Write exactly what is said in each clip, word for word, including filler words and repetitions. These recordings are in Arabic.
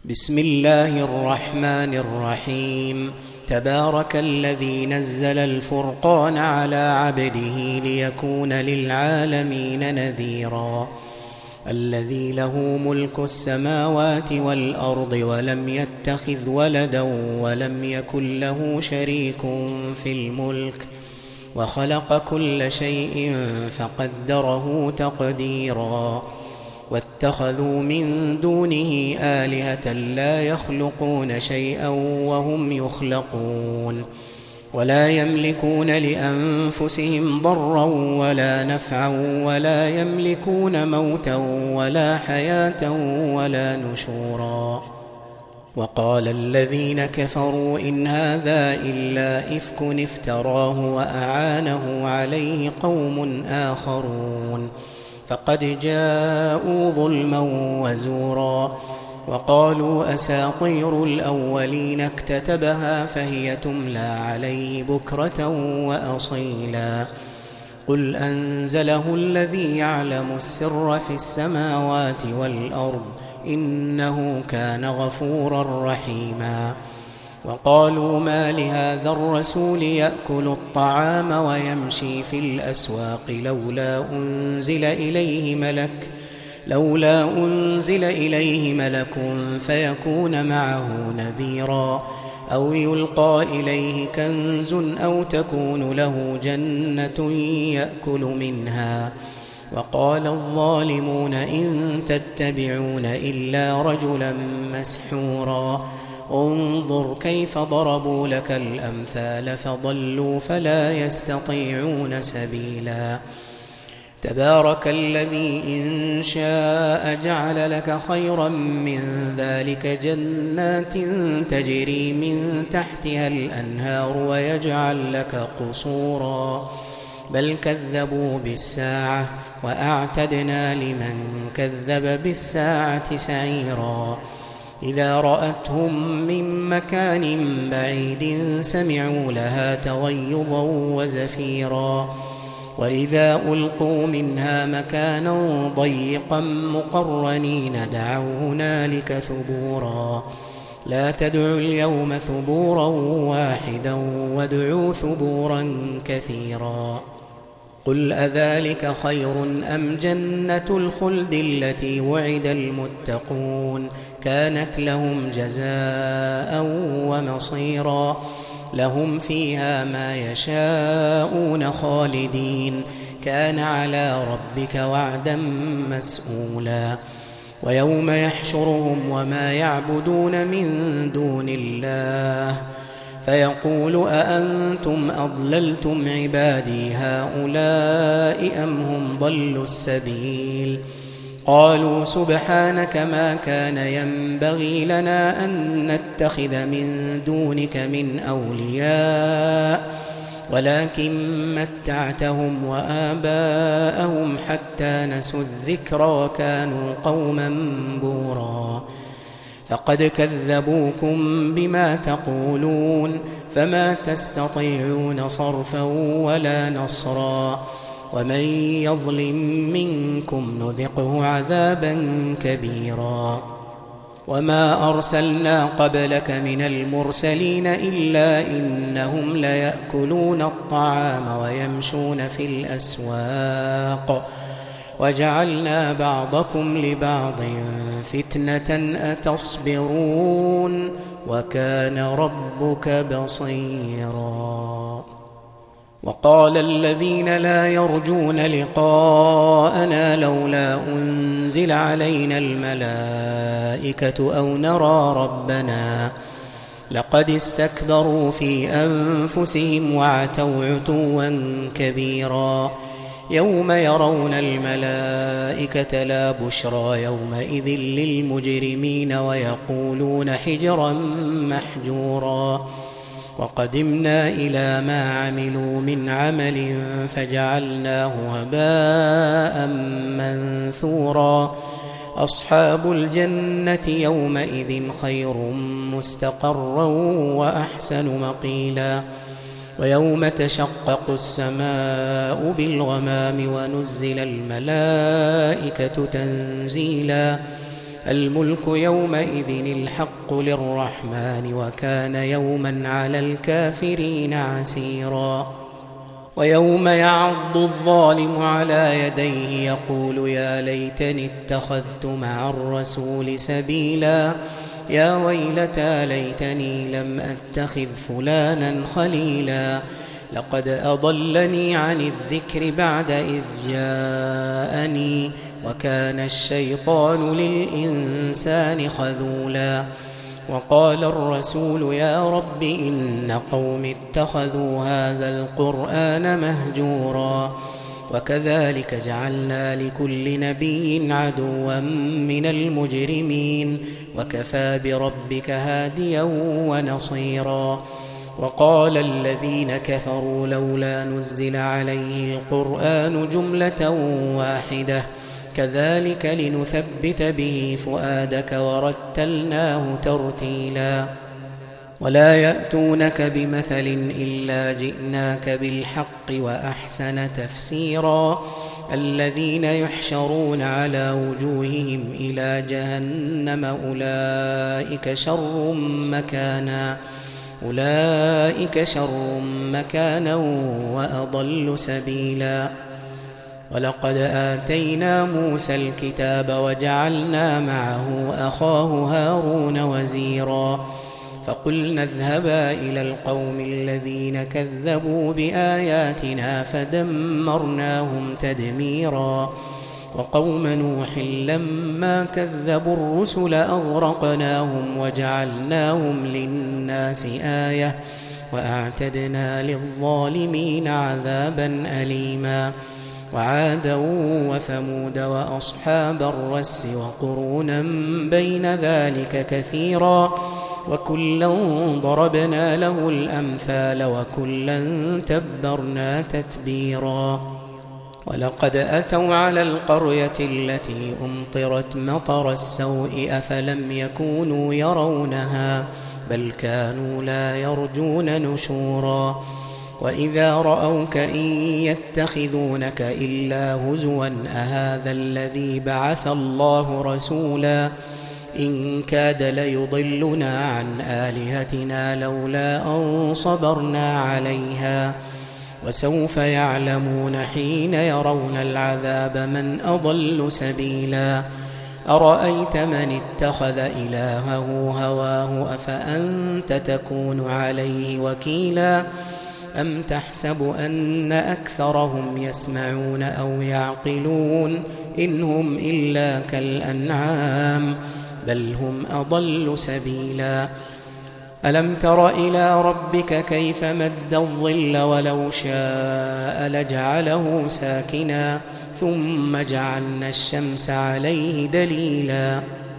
بسم الله الرحمن الرحيم. تبارك الذي نزل الفرقان على عبده ليكون للعالمين نذيرا. الذي له ملك السماوات والأرض ولم يتخذ ولدا ولم يكن له شريك في الملك وخلق كل شيء فقدره تقديرا. واتخذوا من دونه آلهة لا يخلقون شيئا وهم يخلقون ولا يملكون لأنفسهم ضرا ولا نفعا ولا يملكون موتا ولا حياة ولا نشورا. وقال الذين كفروا إن هذا إلا إفك افتراه وأعانه عليه قوم آخرون فقد جاءوا ظلما وزورا. وقالوا أساطير الأولين اكتتبها فهي تملى عليه بكرة وأصيلا. قل أنزله الذي يعلم السر في السماوات والأرض إنه كان غفورا رحيما. وقالوا ما لهذا الرسول يأكل الطعام ويمشي في الأسواق لولا أنزل إليه ملك لولا أنزل إليه ملك فيكون معه نذيرا أو يلقى إليه كنز أو تكون له جنة يأكل منها. وقال الظالمون إن تتبعون إلا رجلا مسحورا. انظر كيف ضربوا لك الأمثال فضلوا فلا يستطيعون سبيلا. تبارك الذي إن شاء جعل لك خيرا من ذلك جنات تجري من تحتها الأنهار ويجعل لك قصورا. بل كذبوا بالساعة وأعتدنا لمن كذب بالساعة سعيرا. إذا رأتهم من مكان بعيد سمعوا لها تغيظا وزفيرا. وإذا ألقوا منها مكانا ضيقا مقرنين دعوا هنالك ثبورا. لا تدعوا اليوم ثبورا واحدا وادعوا ثبورا كثيرا. قل أذلك خير أم جنة الخلد التي وعد المتقون كانت لهم جزاء ومصيرا. لهم فيها ما يشاءون خالدين كان على ربك وعدا مسئولا. ويوم يحشرهم وما يعبدون من دون الله فيقول أأنتم أضللتم عبادي هؤلاء أم هم ضلوا السبيل. قالوا سبحانك ما كان ينبغي لنا أن نتخذ من دونك من أولياء ولكن متعتهم وآباءهم حتى نسوا الذكر وكانوا قوما بورا. فقد كذبوكم بما تقولون فما تستطيعون صرفا ولا نصرا. ومن يظلم منكم نذقه عذابا كبيرا. وما أرسلنا قبلك من المرسلين إلا إنهم ليأكلون الطعام ويمشون في الأسواق وجعلنا بعضكم لبعض فتنة أتصبرون وكان ربك بصيرا. وقال الذين لا يرجون لقاءنا لولا أنزل علينا الملائكة أو نرى ربنا لقد استكبروا في أنفسهم وعتوا عتوا كبيرا. يوم يرون الملائكة لا بشرى يومئذ للمجرمين ويقولون حجرا محجورا. وقدمنا إلى ما عملوا من عمل فجعلناه هباء منثورا. أصحاب الجنة يومئذ خير مستقرا وأحسن مقيلا. ويوم تشقق السماء بالغمام ونزل الملائكة تنزيلا. الملك يومئذ الحق للرحمن وكان يوما على الكافرين عسيرا ويوم يعض الظالم على يديه يقول يا ليتني اتخذت مع الرسول سبيلا يا ويلتى ليتني لم أتخذ فلانا خليلا لقد أضلني عن الذكر بعد إذ جاءني وكان الشيطان للإنسان خذولا وقال الرسول يا رب إن قوم اتخذوا هذا القرآن مهجورا وكذلك جعلنا لكل نبي عدوا من المجرمين وكفى بربك هاديا ونصيرا وقال الذين كفروا لولا نزل عليه القرآن جملة واحدة كذلك لنثبت به فؤادك ورتلناه ترتيلا ولا يأتونك بمثل إلا جئناك بالحق وأحسن تفسيرا الذين يحشرون على وجوههم إلى جهنم أولئك شر مكانا أولئك شر مكانا وأضل سبيلا ولقد آتينا موسى الكتاب وجعلنا معه أخاه هارون وزيرا فقلنا اذهبا إلى القوم الذين كذبوا بآياتنا فدمرناهم تدميرا وقوم نوح لما كذبوا الرسل أغرقناهم وجعلناهم للناس آية وأعتدنا للظالمين عذابا أليما وعادا وثمود وأصحاب الرس وقرونا بين ذلك كثيرا وكلا ضربنا له الأمثال وكلا تبرنا تتبيرا ولقد أتوا على القرية التي أمطرت مطر السوء أفلم يكونوا يرونها بل كانوا لا يرجون نشورا وإذا رأوك إن يتخذونك إلا هزوا أهذا الذي بعث الله رسولا إن كاد ليضلنا عن آلهتنا لولا أن صبرنا عليها وسوف يعلمون حين يرون العذاب من أضل سبيلا أرأيت من اتخذ إلهه هواه أفأنت تكون عليه وكيلا أم تحسب أن أكثرهم يسمعون أو يعقلون إن هم إلا كالأنعام بل هم أضل سبيلا ألم تر إلى ربك كيف مد الظل ولو شاء لجعله ساكنا ثم جعلنا الشمس عليه دليلا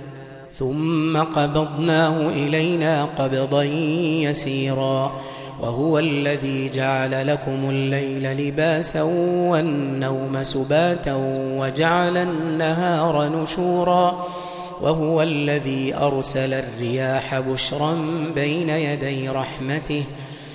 ثم قبضناه إلينا قبضا يسيرا وهو الذي جعل لكم الليل لباسا والنوم سباتا وجعل النهار نشورا وهو الذي أرسل الرياح بشرا بين يدي رحمته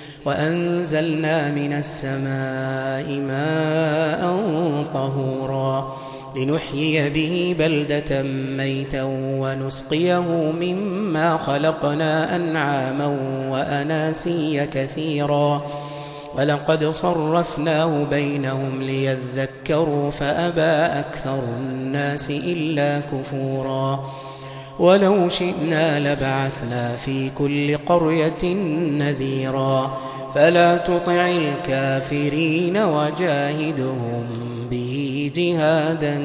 وأنزلنا من السماء ماء طهورا لنحيي به بلدة ميتا ونسقيه مما خلقنا أنعاما وأناسيا كثيرا ولقد صرفناه بينهم ليذكروا فأبى أكثر الناس إلا كفورا ولو شئنا لبعثنا في كل قرية نذيرا فلا تطع الكافرين وجاهدهم به جهادا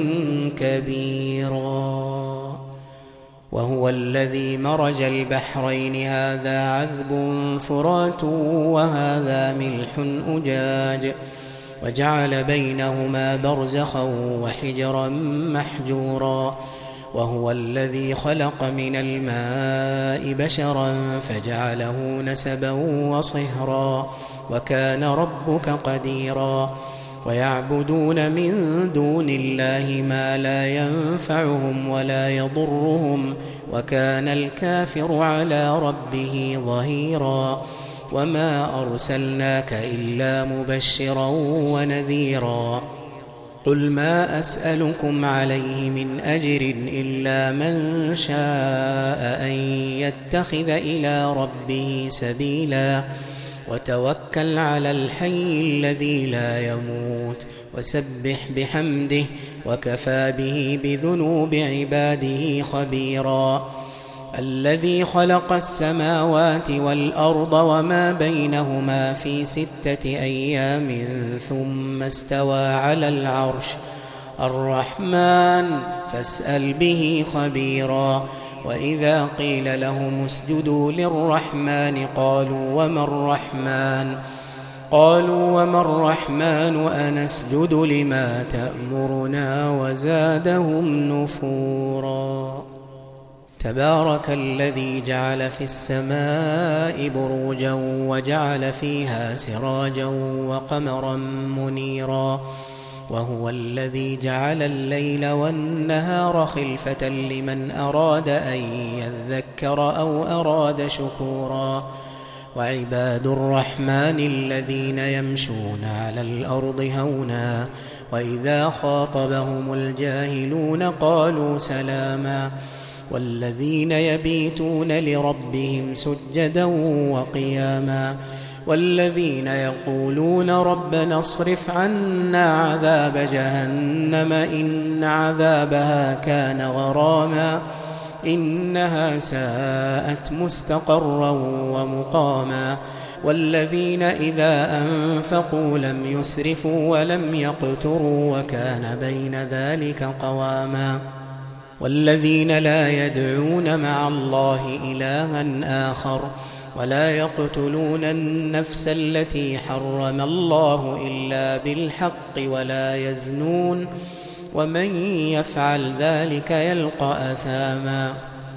كبيرا وهو الذي مرج البحرين هذا عذب فرات وهذا ملح أجاج وجعل بينهما برزخا وحجرا محجورا وهو الذي خلق من الماء بشرا فجعله نسبا وصهرا وكان ربك قديرا ويعبدون من دون الله ما لا ينفعهم ولا يضرهم وكان الكافر على ربه ظهيرا وما أرسلناك إلا مبشرا ونذيرا قل ما أسألكم عليه من أجر إلا من شاء أن يتخذ إلى ربه سبيلا وتوكل على الحي الذي لا يموت وسبح بحمده وكفى به بذنوب عباده خبيرا الذي خلق السماوات والأرض وما بينهما في ستة أيام ثم استوى على العرش الرحمن فاسأل به خبيرا وإذا قيل لهم اسجدوا للرحمن قالوا وما الرحمن قالوا وما الرحمن أنسجد لما تأمرنا وزادهم نفورا تبارك الذي جعل في السماء بروجا وجعل فيها سراجا وقمرا منيرا وهو الذي جعل الليل والنهار خلفة لمن أراد أن يذكر أو أراد شكورا وعباد الرحمن الذين يمشون على الأرض هونا وإذا خاطبهم الجاهلون قالوا سلاما والذين يبيتون لربهم سجدا وقياما والذين يقولون ربنا اصرف عنا عذاب جهنم إن عذابها كان غراما إنها ساءت مستقرا ومقاما والذين إذا أنفقوا لم يسرفوا ولم يقتروا وكان بين ذلك قواما والذين لا يدعون مع الله إلها آخر ولا يقتلون النفس التي حرم الله إلا بالحق ولا يزنون ومن يفعل ذلك يلقى أثاما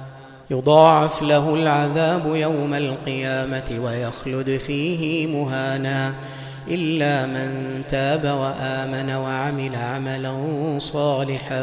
يضاعف له العذاب يوم القيامة ويخلد فيه مهانا إلا من تاب وآمن وعمل عملا صالحا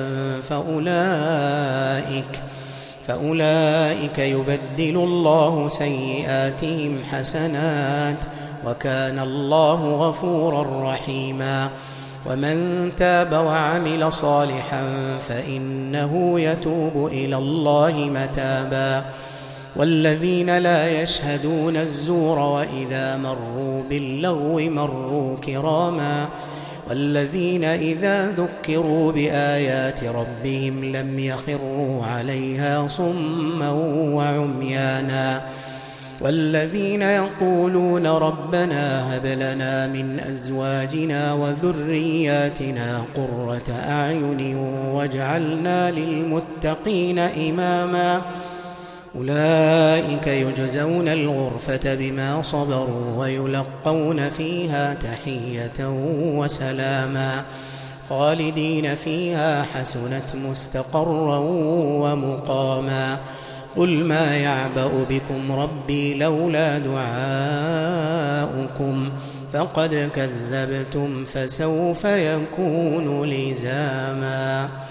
فأولئك فأولئك يبدل الله سيئاتهم حسنات وكان الله غفورا رحيما ومن تاب وعمل صالحا فإنه يتوب إلى الله متابا والذين لا يشهدون الزور وإذا مروا باللغو مروا كراما والذين إذا ذكروا بآيات ربهم لم يخروا عليها صما وعميانا والذين يقولون ربنا هب لنا من أزواجنا وذرياتنا قرة أعين واجعلنا للمتقين إماما أولئك يجزون الغرفة بما صبروا ويلقون فيها تحية وسلاما خالدين فيها حسنت مستقرا ومقاما قل ما يعبأ بكم ربي لولا دعاؤكم فقد كذبتم فسوف يكون لزاما.